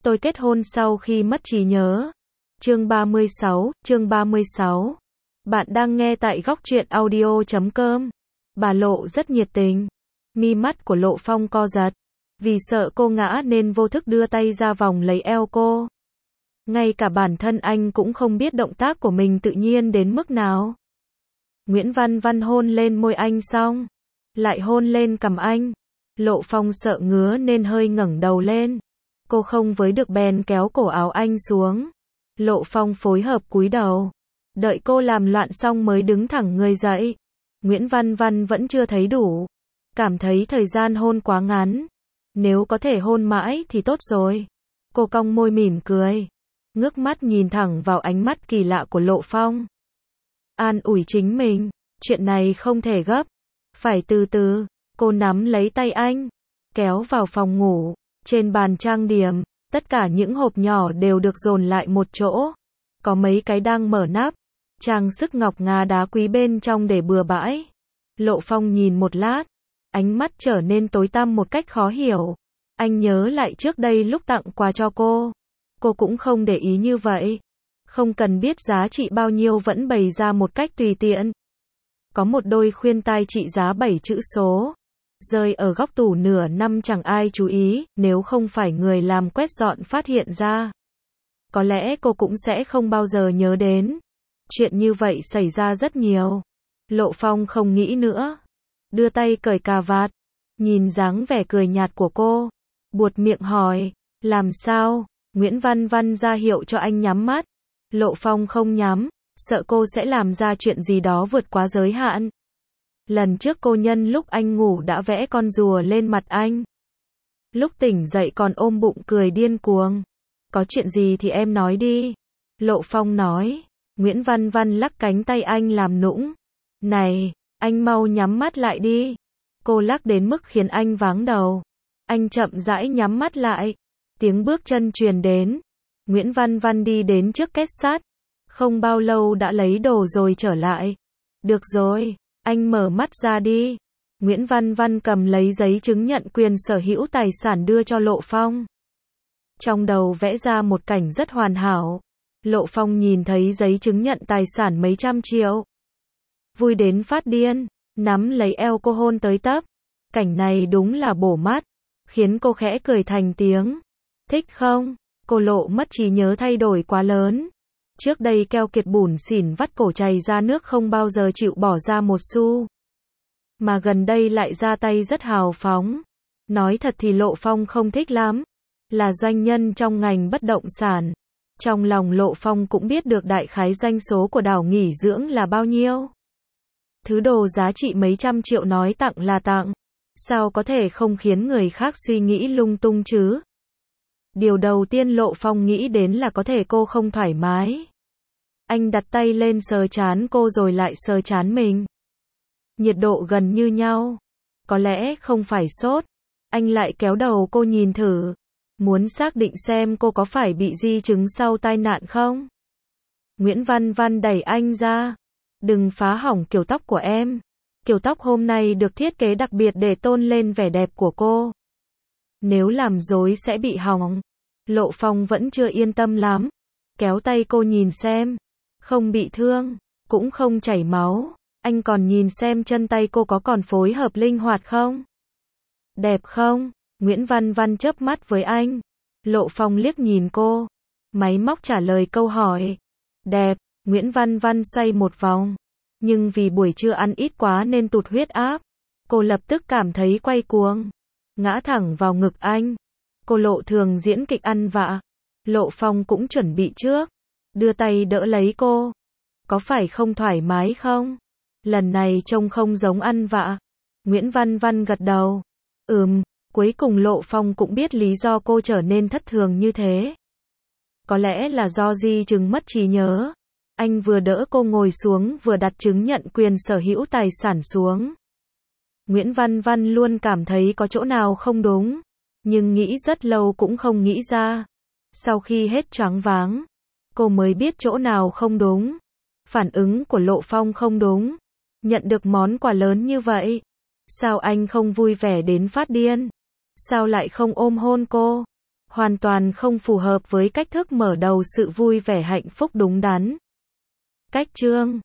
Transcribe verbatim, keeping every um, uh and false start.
Tôi kết hôn sau khi mất trí nhớ. Chương ba mươi sáu, chương ba mươi sáu. Bạn đang nghe tại góc truyện audio chấm com. Bà Lộ rất nhiệt tình. Mi mắt của Lộ Phong co giật. Vì sợ cô ngã nên vô thức đưa tay ra vòng lấy eo cô. Ngay cả bản thân anh cũng không biết động tác của mình tự nhiên đến mức nào. Nguyễn Văn Văn hôn lên môi anh xong, lại hôn lên cằm anh. Lộ Phong sợ ngứa nên hơi ngẩng đầu lên. Cô không với được bèn kéo cổ áo anh xuống. Lộ Phong phối hợp cúi đầu. Đợi cô làm loạn xong mới đứng thẳng người dậy. Nguyễn Văn Văn vẫn chưa thấy đủ. Cảm thấy thời gian hôn quá ngắn. Nếu có thể hôn mãi thì tốt rồi. Cô cong môi mỉm cười. Ngước mắt nhìn thẳng vào ánh mắt kỳ lạ của Lộ Phong. An ủi chính mình. Chuyện này không thể gấp. Phải từ từ. Cô nắm lấy tay anh. Kéo vào phòng ngủ. Trên bàn trang điểm, tất cả những hộp nhỏ đều được dồn lại một chỗ. Có mấy cái đang mở nắp. Trang sức ngọc ngà đá quý bên trong để bừa bãi. Lộ Phong nhìn một lát. Ánh mắt trở nên tối tăm một cách khó hiểu. Anh nhớ lại trước đây lúc tặng quà cho cô. Cô cũng không để ý như vậy. Không cần biết giá trị bao nhiêu vẫn bày ra một cách tùy tiện. Có một đôi khuyên tai trị giá bảy chữ số. Rơi ở góc tủ nửa năm chẳng ai chú ý, nếu không phải người làm quét dọn phát hiện ra. Có lẽ cô cũng sẽ không bao giờ nhớ đến. Chuyện như vậy xảy ra rất nhiều. Lộ Phong không nghĩ nữa. Đưa tay cởi cà vạt. Nhìn dáng vẻ cười nhạt của cô. Buột miệng hỏi. Làm sao? Nguyễn Văn Văn ra hiệu cho anh nhắm mắt. Lộ Phong không nhắm. Sợ cô sẽ làm ra chuyện gì đó vượt quá giới hạn. Lần trước cô nhân lúc anh ngủ đã vẽ con rùa lên mặt anh. Lúc tỉnh dậy còn ôm bụng cười điên cuồng. Có chuyện gì thì em nói đi. Lộ Phong nói. Nguyễn Văn Văn lắc cánh tay anh làm nũng. Này, anh mau nhắm mắt lại đi. Cô lắc đến mức khiến anh váng đầu. Anh chậm rãi nhắm mắt lại. Tiếng bước chân truyền đến. Nguyễn Văn Văn đi đến trước két sắt. Không bao lâu đã lấy đồ rồi trở lại. Được rồi. Anh mở mắt ra đi. Nguyễn Văn Văn cầm lấy giấy chứng nhận quyền sở hữu tài sản đưa cho Lộ Phong. Trong đầu vẽ ra một cảnh rất hoàn hảo. Lộ Phong nhìn thấy giấy chứng nhận tài sản mấy trăm triệu. Vui đến phát điên, nắm lấy eo cô hôn tới tấp. Cảnh này đúng là bổ mắt, khiến cô khẽ cười thành tiếng. Thích không? Cô Lộ mất trí nhớ thay đổi quá lớn. Trước đây keo kiệt bủn xỉn vắt cổ chày ra nước không bao giờ chịu bỏ ra một xu. Mà gần đây lại ra tay rất hào phóng. Nói thật thì Lộ Phong không thích lắm. Là doanh nhân trong ngành bất động sản. Trong lòng Lộ Phong cũng biết được đại khái doanh số của đảo nghỉ dưỡng là bao nhiêu. Thứ đồ giá trị mấy trăm triệu nói tặng là tặng. Sao có thể không khiến người khác suy nghĩ lung tung chứ? Điều đầu tiên Lộ Phong nghĩ đến là có thể cô không thoải mái. Anh đặt tay lên sờ trán cô rồi lại sờ trán mình. Nhiệt độ gần như nhau. Có lẽ không phải sốt. Anh lại kéo đầu cô nhìn thử. Muốn xác định xem cô có phải bị di chứng sau tai nạn không? Nguyễn Văn Văn đẩy anh ra. Đừng phá hỏng kiểu tóc của em. Kiểu tóc hôm nay được thiết kế đặc biệt để tôn lên vẻ đẹp của cô. Nếu làm rối sẽ bị hỏng. Lộ Phong vẫn chưa yên tâm lắm. Kéo tay cô nhìn xem. Không bị thương, cũng không chảy máu. Anh còn nhìn xem chân tay cô có còn phối hợp linh hoạt không? Đẹp không? Nguyễn Văn Văn chớp mắt với anh. Lộ Phong liếc nhìn cô. Máy móc trả lời câu hỏi. Đẹp. Nguyễn Văn Văn xoay một vòng. Nhưng vì buổi trưa ăn ít quá nên tụt huyết áp. Cô lập tức cảm thấy quay cuồng. Ngã thẳng vào ngực anh. Cô Lộ thường diễn kịch ăn vạ. Lộ Phong cũng chuẩn bị trước. Đưa tay đỡ lấy cô. Có phải không thoải mái không? Lần này trông không giống ăn vạ. Nguyễn Văn Văn gật đầu. Ừm, cuối cùng Lộ Phong cũng biết lý do cô trở nên thất thường như thế. Có lẽ là do di chứng mất trí nhớ. Anh vừa đỡ cô ngồi xuống vừa đặt chứng nhận quyền sở hữu tài sản xuống. Nguyễn Văn Văn luôn cảm thấy có chỗ nào không đúng. Nhưng nghĩ rất lâu cũng không nghĩ ra. Sau khi hết choáng váng, cô mới biết chỗ nào không đúng. Phản ứng của Lộ Phong không đúng. Nhận được món quà lớn như vậy. Sao anh không vui vẻ đến phát điên? Sao lại không ôm hôn cô? hoàn toàn không phù hợp với cách thức mở đầu sự vui vẻ hạnh phúc đúng đắn. Cách chương